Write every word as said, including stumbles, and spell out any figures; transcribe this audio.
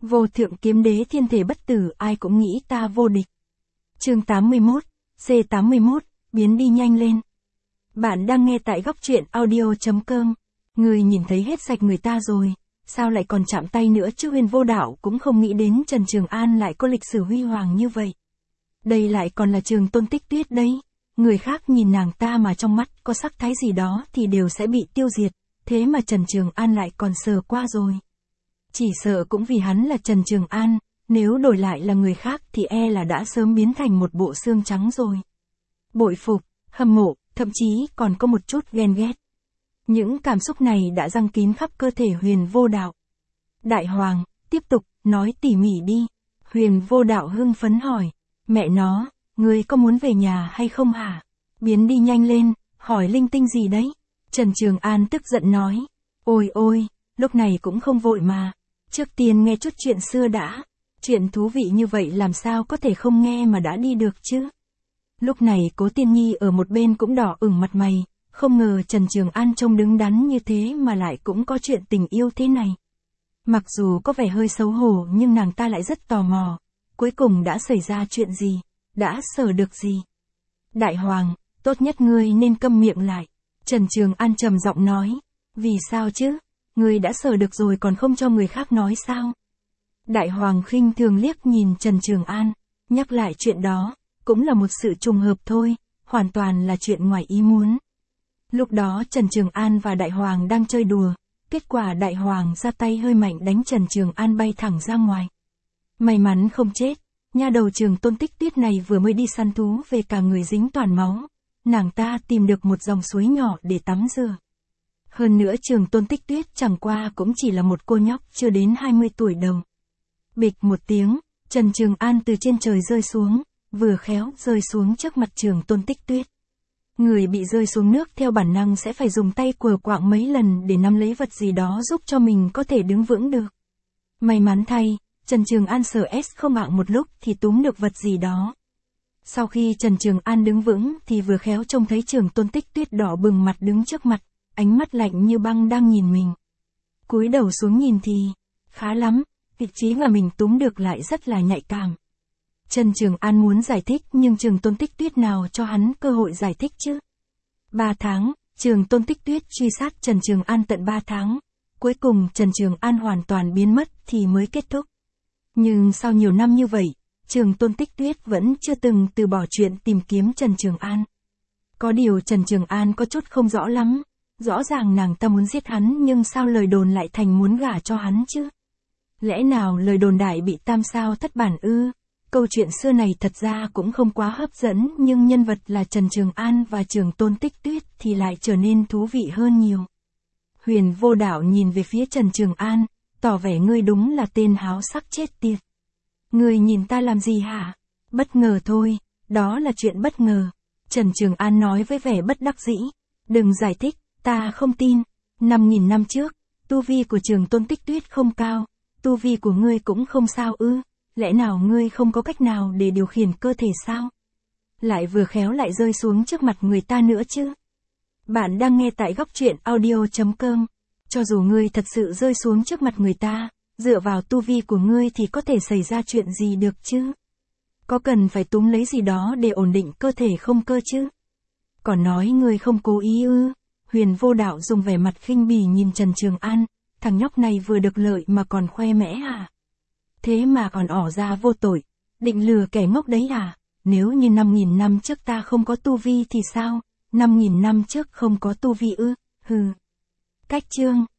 Vô thượng kiếm đế thiên thể bất tử, ai cũng nghĩ ta vô địch. Chương tám mươi mốt, C tám mươi mốt, biến đi nhanh lên. Bạn đang nghe tại góc truyện audio chấm com. Người nhìn thấy hết sạch người ta rồi, sao lại còn chạm tay nữa chứ? Huyền Vô Đạo cũng không nghĩ đến Trần Trường An lại có lịch sử huy hoàng như vậy. Đây lại còn là Trường Tôn Tích Tuyết đấy. Người khác nhìn nàng ta mà trong mắt có sắc thái gì đó thì đều sẽ bị tiêu diệt, thế mà Trần Trường An lại còn sờ qua rồi. Chỉ sợ cũng vì hắn là Trần Trường An, nếu đổi lại là người khác thì e là đã sớm biến thành một bộ xương trắng rồi. Bội phục, hâm mộ, thậm chí còn có một chút ghen ghét. Những cảm xúc này đã giăng kín khắp cơ thể Huyền Vô Đạo. Đại Hoàng, tiếp tục, nói tỉ mỉ đi. Huyền Vô Đạo hưng phấn hỏi, mẹ nó, ngươi có muốn về nhà hay không hả? Biến đi nhanh lên, hỏi linh tinh gì đấy? Trần Trường An tức giận nói, ôi ôi, lúc này cũng không vội mà. Trước tiên nghe chút chuyện xưa đã. Chuyện thú vị như vậy làm sao có thể không nghe mà đã đi được chứ? Lúc này Cố Tiên Nhi ở một bên cũng đỏ ửng mặt mày, không ngờ Trần Trường An trông đứng đắn như thế mà lại cũng có chuyện tình yêu thế này. Mặc dù có vẻ hơi xấu hổ nhưng nàng ta lại rất tò mò, cuối cùng đã xảy ra chuyện gì, đã sở được gì? Đại Hoàng, tốt nhất ngươi nên câm miệng lại. Trần Trường An trầm giọng nói, vì sao chứ? Ngươi đã sở được rồi còn không cho người khác nói sao? Đại Hoàng khinh thường liếc nhìn Trần Trường An, nhắc lại chuyện đó, cũng là một sự trùng hợp thôi, hoàn toàn là chuyện ngoài ý muốn. Lúc đó Trần Trường An và Đại Hoàng đang chơi đùa, kết quả Đại Hoàng ra tay hơi mạnh đánh Trần Trường An bay thẳng ra ngoài. May mắn không chết, nha đầu Trường Tôn Tích Tuyết này vừa mới đi săn thú về cả người dính toàn máu, nàng ta tìm được một dòng suối nhỏ để tắm rửa. Hơn nữa Trường Tôn Tích Tuyết chẳng qua cũng chỉ là một cô nhóc chưa đến hai mươi tuổi đầu. Bịch một tiếng, Trần Trường An từ trên trời rơi xuống, vừa khéo rơi xuống trước mặt Trường Tôn Tích Tuyết. Người bị rơi xuống nước theo bản năng sẽ phải dùng tay quờ quạng mấy lần để nắm lấy vật gì đó giúp cho mình có thể đứng vững được. May mắn thay, Trần Trường An sờ S không mạng một lúc thì túm được vật gì đó. Sau khi Trần Trường An đứng vững thì vừa khéo trông thấy Trường Tôn Tích Tuyết đỏ bừng mặt đứng trước mặt, ánh mắt lạnh như băng đang nhìn mình. Cúi đầu xuống nhìn thì, khá lắm, vị trí mà mình túm được lại rất là nhạy cảm. Trần Trường An muốn giải thích nhưng Trường Tôn Tích Tuyết nào cho hắn cơ hội giải thích chứ? Ba tháng, Trường Tôn Tích Tuyết truy sát Trần Trường An tận ba tháng. Cuối cùng Trần Trường An hoàn toàn biến mất thì mới kết thúc. Nhưng sau nhiều năm như vậy, Trường Tôn Tích Tuyết vẫn chưa từng từ bỏ chuyện tìm kiếm Trần Trường An. Có điều Trần Trường An có chút không rõ lắm. Rõ ràng nàng ta muốn giết hắn nhưng sao lời đồn lại thành muốn gả cho hắn chứ? Lẽ nào lời đồn đại bị tam sao thất bản ư? Câu chuyện xưa này thật ra cũng không quá hấp dẫn nhưng nhân vật là Trần Trường An và Trường Tôn Tích Tuyết thì lại trở nên thú vị hơn nhiều. Huyền Vô Đạo nhìn về phía Trần Trường An, tỏ vẻ ngươi đúng là tên háo sắc chết tiệt. Ngươi nhìn ta làm gì hả? Bất ngờ thôi, đó là chuyện bất ngờ. Trần Trường An nói với vẻ bất đắc dĩ. Đừng giải thích, ta không tin. Năm nghìn năm trước, tu vi của Trường Tôn Tích Tuyết không cao, tu vi của ngươi cũng không sao ư? Lẽ nào ngươi không có cách nào để điều khiển cơ thể sao? Lại vừa khéo lại rơi xuống trước mặt người ta nữa chứ? Bạn đang nghe tại góc truyện audio chấm com. Cho dù ngươi thật sự rơi xuống trước mặt người ta, dựa vào tu vi của ngươi thì có thể xảy ra chuyện gì được chứ? Có cần phải túm lấy gì đó để ổn định cơ thể không cơ chứ? Còn nói ngươi không cố ý ư? Huyền Vô Đạo dùng vẻ mặt khinh bỉ nhìn Trần Trường An, thằng nhóc này vừa được lợi mà còn khoe mẽ à? Thế mà còn ỏ ra vô tội, định lừa kẻ ngốc đấy à? Nếu như năm nghìn năm trước ta không có tu vi thì sao? năm nghìn năm trước không có tu vi ư? Hừ. Cách chương.